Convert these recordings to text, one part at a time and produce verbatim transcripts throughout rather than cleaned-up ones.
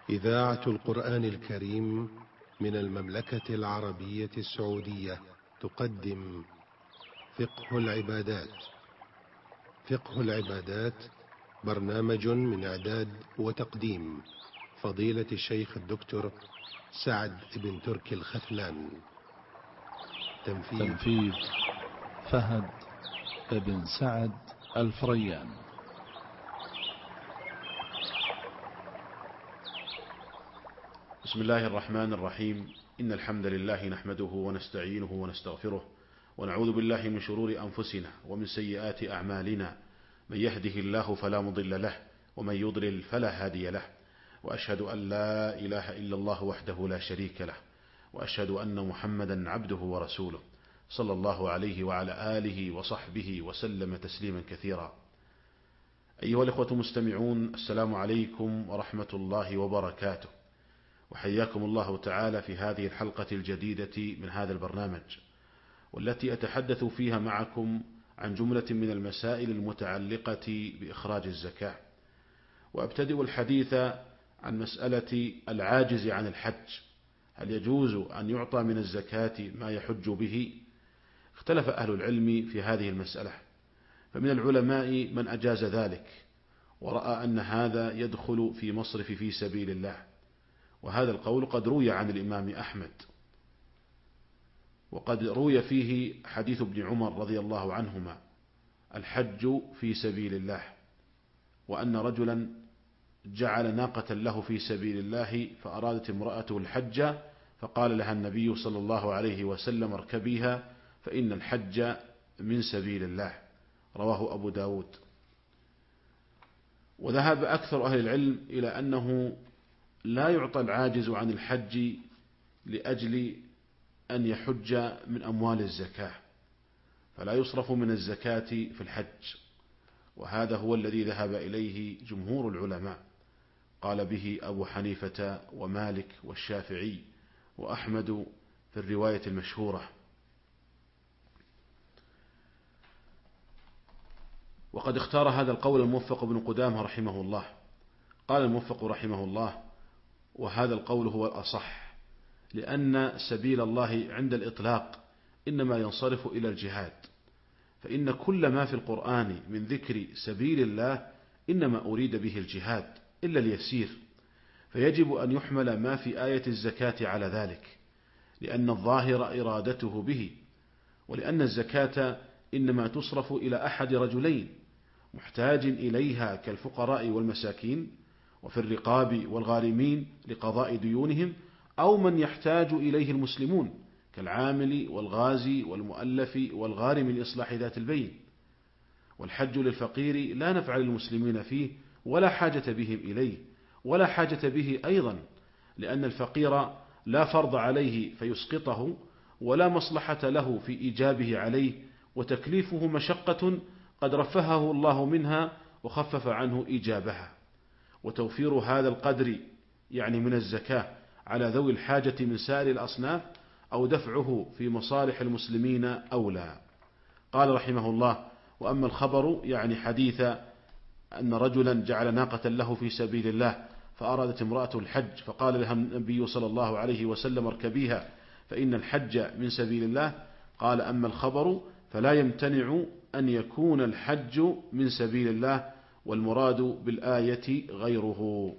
إذاعة القرآن الكريم من المملكة العربية السعودية تقدم فقه العبادات. فقه العبادات برنامج من إعداد وتقديم فضيلة الشيخ الدكتور سعد بن تركي الخثلان. تنفيذ, تنفيذ فهد بن سعد الفريان. بسم الله الرحمن الرحيم. إن الحمد لله نحمده ونستعينه ونستغفره ونعوذ بالله من شرور أنفسنا ومن سيئات أعمالنا، من يهده الله فلا مضل له ومن يضلل فلا هادي له، وأشهد أن لا إله إلا الله وحده لا شريك له، وأشهد أن محمدا عبده ورسوله صلى الله عليه وعلى آله وصحبه وسلم تسليما كثيرا. أيها الإخوة المستمعون، السلام عليكم ورحمة الله وبركاته، وحياكم الله تعالى في هذه الحلقة الجديدة من هذا البرنامج، والتي أتحدث فيها معكم عن جملة من المسائل المتعلقة بإخراج الزكاة. وأبتدئ الحديث عن مسألة العاجز عن الحج، هل يجوز أن يعطى من الزكاة ما يحج به؟ اختلف أهل العلم في هذه المسألة، فمن العلماء من أجاز ذلك ورأى أن هذا يدخل في مصرف في سبيل الله، وهذا القول قد روي عن الإمام أحمد، وقد روي فيه حديث ابن عمر رضي الله عنهما: الحج في سبيل الله، وأن رجلا جعل ناقة له في سبيل الله فأرادت امرأته الحج فقال لها النبي صلى الله عليه وسلم: اركبيها فإن الحج من سبيل الله، رواه أبو داود. وذهب أكثر أهل العلم إلى أنه لا يعطى العاجز عن الحج لأجل أن يحج من أموال الزكاة، فلا يصرف من الزكاة في الحج، وهذا هو الذي ذهب إليه جمهور العلماء، قال به أبو حنيفة ومالك والشافعي وأحمد في الرواية المشهورة. وقد اختار هذا القول الموفق بن قدامة رحمه الله. قال الموفق رحمه الله: وهذا القول هو الأصح، لأن سبيل الله عند الإطلاق إنما ينصرف إلى الجهاد، فإن كل ما في القرآن من ذكر سبيل الله إنما أريد به الجهاد إلا اليسير، فيجب أن يحمل ما في آية الزكاة على ذلك، لأن الظاهر إرادته به، ولأن الزكاة إنما تصرف إلى أحد رجلين محتاج إليها كالفقراء والمساكين، وفي الرقاب والغارمين لقضاء ديونهم، أو من يحتاج إليه المسلمون كالعامل والغازي والمؤلف والغارم لإصلاح ذات البين. والحج للفقير لا نفع للمسلمين فيه ولا حاجة بهم إليه، ولا حاجة به أيضا، لأن الفقير لا فرض عليه فيسقطه، ولا مصلحة له في إيجابه عليه، وتكليفه مشقة قد رفهه الله منها وخفف عنه إيجابها. وتوفير هذا القدر يعني من الزكاة على ذوي الحاجة من سائر الأصناف أو دفعه في مصالح المسلمين أولى. قال رحمه الله: وأما الخبر يعني حديث أن رجلا جعل ناقة له في سبيل الله فأرادت امرأته الحج فقال لها النبي صلى الله عليه وسلم: اركبيها فإن الحج من سبيل الله. قال: أما الخبر فلا يمتنع أن يكون الحج من سبيل الله، والمراد بالآية غيره.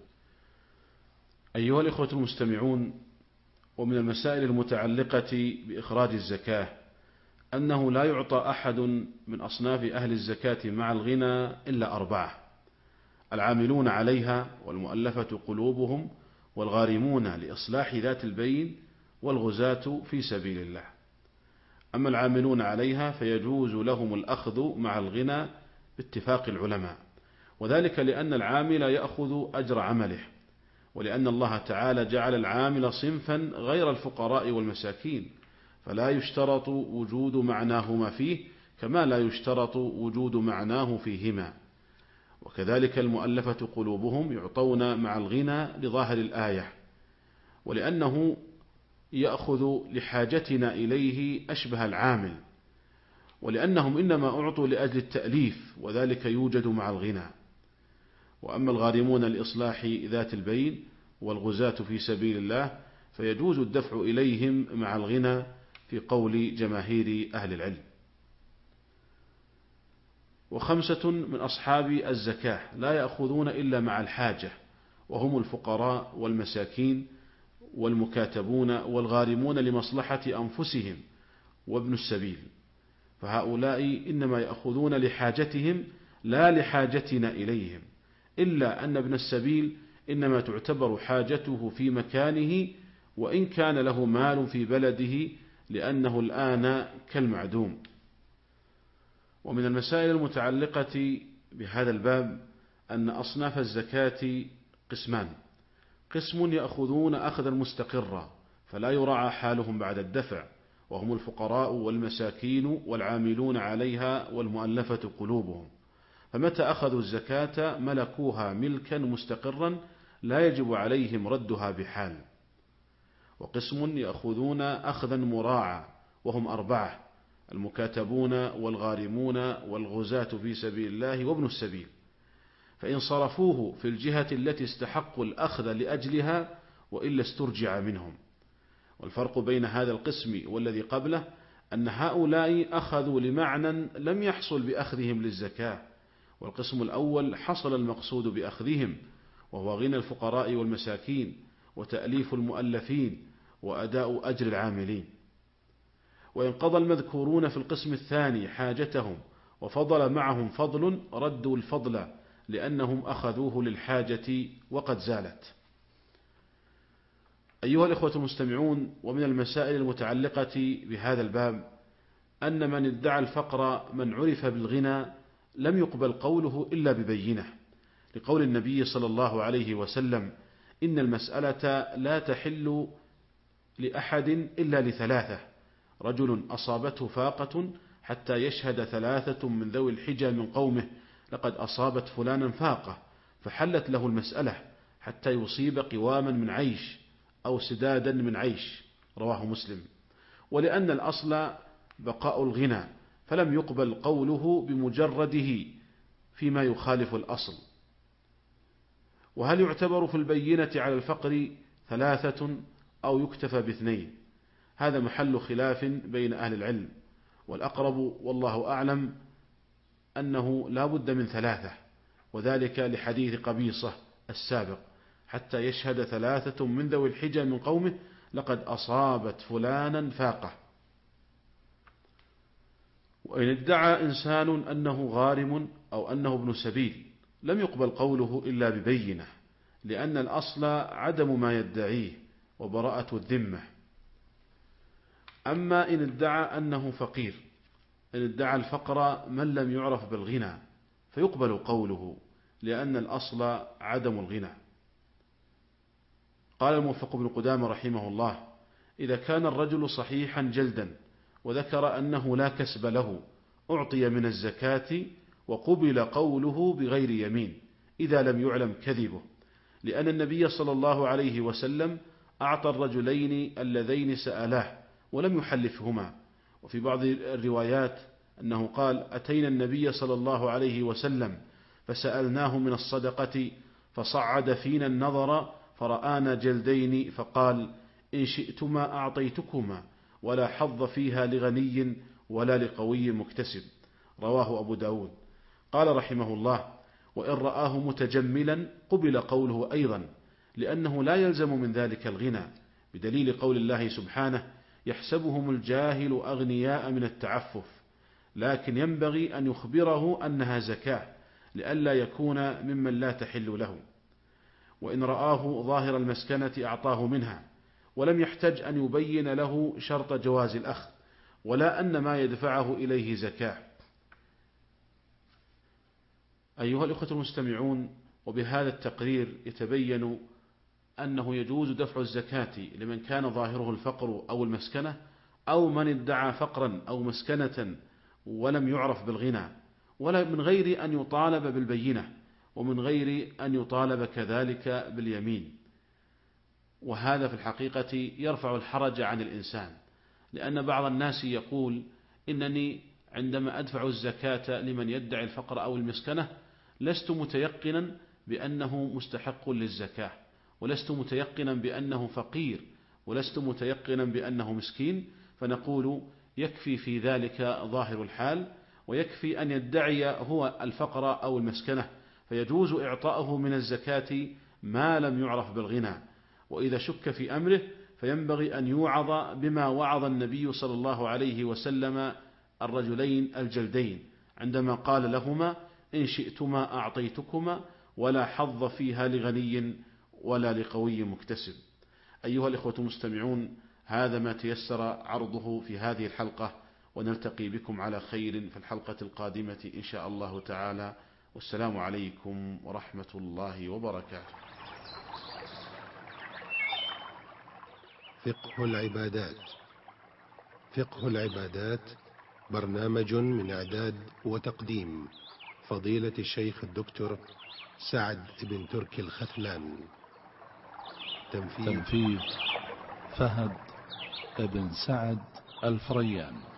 أيها الإخوة المستمعون، ومن المسائل المتعلقة بإخراج الزكاة أنه لا يعطى أحد من أصناف أهل الزكاة مع الغنى إلا أربعة: العاملون عليها، والمؤلفة قلوبهم، والغارمون لإصلاح ذات البين، والغزاة في سبيل الله. أما العاملون عليها فيجوز لهم الأخذ مع الغنى باتفاق العلماء، وذلك لأن العامل يأخذ أجر عمله، ولأن الله تعالى جعل العامل صنفا غير الفقراء والمساكين، فلا يشترط وجود معناهما فيه كما لا يشترط وجود معناه فيهما. وكذلك المؤلفة قلوبهم يعطون مع الغنى لظاهر الآية، ولأنه يأخذ لحاجتنا إليه أشبه العامل، ولأنهم إنما أعطوا لأجل التأليف، وذلك يوجد مع الغنى. وأما الغارمون لإصلاح ذات البين والغزاة في سبيل الله، فيجوز الدفع إليهم مع الغنى في قول جماهير أهل العلم. وخمسة من أصحاب الزكاة لا يأخذون إلا مع الحاجة، وهم الفقراء والمساكين والمكاتبون والغارمون لمصلحة أنفسهم وابن السبيل، فهؤلاء إنما يأخذون لحاجتهم لا لحاجتنا إليهم، إلا أن ابن السبيل إنما تعتبر حاجته في مكانه وإن كان له مال في بلده، لأنه الآن كالمعدوم. ومن المسائل المتعلقة بهذا الباب أن أصناف الزكاة قسمان: قسم يأخذون أخذا مستقرا فلا يراعى حالهم بعد الدفع، وهم الفقراء والمساكين والعاملون عليها والمؤلفة قلوبهم، فمتى أخذوا الزكاة ملكوها ملكا مستقرا لا يجب عليهم ردها بحال. وقسم يأخذون أخذا مراعى وهم أربعة: المكاتبون والغارمون والغزاة في سبيل الله وابن السبيل، فإن صرفوه في الجهة التي استحقوا الأخذ لأجلها وإلا استرجع منهم. والفرق بين هذا القسم والذي قبله أن هؤلاء أخذوا لمعنى لم يحصل بأخذهم للزكاة، والقسم الأول حصل المقصود بأخذهم، وهو غنى الفقراء والمساكين وتأليف المؤلفين وأداء أجر العاملين. وإن قضى المذكورون في القسم الثاني حاجتهم وفضل معهم فضل ردوا الفضل لأنهم أخذوه للحاجة وقد زالت. أيها الإخوة المستمعون، ومن المسائل المتعلقة بهذا الباب أن من ادعى الفقر من عرف بالغنى لم يقبل قوله إلا ببينة، لقول النبي صلى الله عليه وسلم: إن المسألة لا تحل لأحد إلا لثلاثة: رجل أصابته فاقة حتى يشهد ثلاثة من ذوي الحجى من قومه لقد أصابت فلانا فاقة، فحلت له المسألة حتى يصيب قواما من عيش أو سدادا من عيش، رواه مسلم. ولأن الأصل بقاء الغنى فلم يقبل قوله بمجرده فيما يخالف الأصل. وهل يعتبر في البينة على الفقر ثلاثة أو يكتفى باثنين؟ هذا محل خلاف بين أهل العلم، والأقرب والله أعلم أنه لا بد من ثلاثة، وذلك لحديث قبيصة السابق: حتى يشهد ثلاثة من ذوي الحجى من قومه لقد أصابت فلانا فاقة. وإن ادعى إنسان أنه غارم أو أنه ابن سبيل لم يقبل قوله إلا ببينة، لأن الأصل عدم ما يدعيه وبراءة الذمة. أما إن ادعى أنه فقير، إن ادعى الفقر من لم يعرف بالغنى فيقبل قوله، لأن الأصل عدم الغنى. قال الموفق بن قدامة رحمه الله: إذا كان الرجل صحيحا جلدا وذكر أنه لا كسب له أعطي من الزكاة وقبل قوله بغير يمين إذا لم يعلم كذبه، لأن النبي صلى الله عليه وسلم أعطى الرجلين اللذين سألاه ولم يحلفهما. وفي بعض الروايات أنه قال: أتينا النبي صلى الله عليه وسلم فسألناه من الصدقة فصعد فينا النظر فرآنا جلدين فقال: إن شئتما أعطيتكما ولا حظ فيها لغني ولا لقوي مكتسب، رواه أبو داود. قال رحمه الله: وإن رآه متجملا قبل قوله أيضا، لأنه لا يلزم من ذلك الغنى، بدليل قول الله سبحانه: يحسبهم الجاهل أغنياء من التعفف، لكن ينبغي أن يخبره أنها زكاة لئلا يكون ممن لا تحل له. وإن رآه ظاهر المسكنة أعطاه منها، ولم يحتج أن يبين له شرط جواز الأخذ ولا أن ما يدفعه إليه زكاة. أيها الأخوة المستمعون، وبهذا التقرير يتبين أنه يجوز دفع الزكاة لمن كان ظاهره الفقر أو المسكنة، أو من ادعى فقرا أو مسكنة ولم يعرف بالغنى، ولا من غير أن يطالب بالبينة، ومن غير أن يطالب كذلك باليمين. وهذا في الحقيقة يرفع الحرج عن الإنسان، لأن بعض الناس يقول: إنني عندما أدفع الزكاة لمن يدعي الفقر أو المسكنة لست متيقنا بأنه مستحق للزكاة، ولست متيقنا بأنه فقير ولست متيقنا بأنه مسكين، فنقول يكفي في ذلك ظاهر الحال، ويكفي أن يدعي هو الفقر أو المسكنة، فيجوز إعطاؤه من الزكاة ما لم يعرف بالغنى. وإذا شك في أمره فينبغي أن يوعظ بما وعظ النبي صلى الله عليه وسلم الرجلين الجلدين عندما قال لهما: إن شئتما أعطيتكما ولا حظ فيها لغني ولا لقوي مكتسب. أيها الإخوة المستمعون، هذا ما تيسر عرضه في هذه الحلقة، ونلتقي بكم على خير في الحلقة القادمة إن شاء الله تعالى، والسلام عليكم ورحمة الله وبركاته. فقه العبادات. فقه العبادات برنامج من إعداد وتقديم فضيلة الشيخ الدكتور سعد بن تركي الختلان. تنفيذ فهد بن سعد الفريان.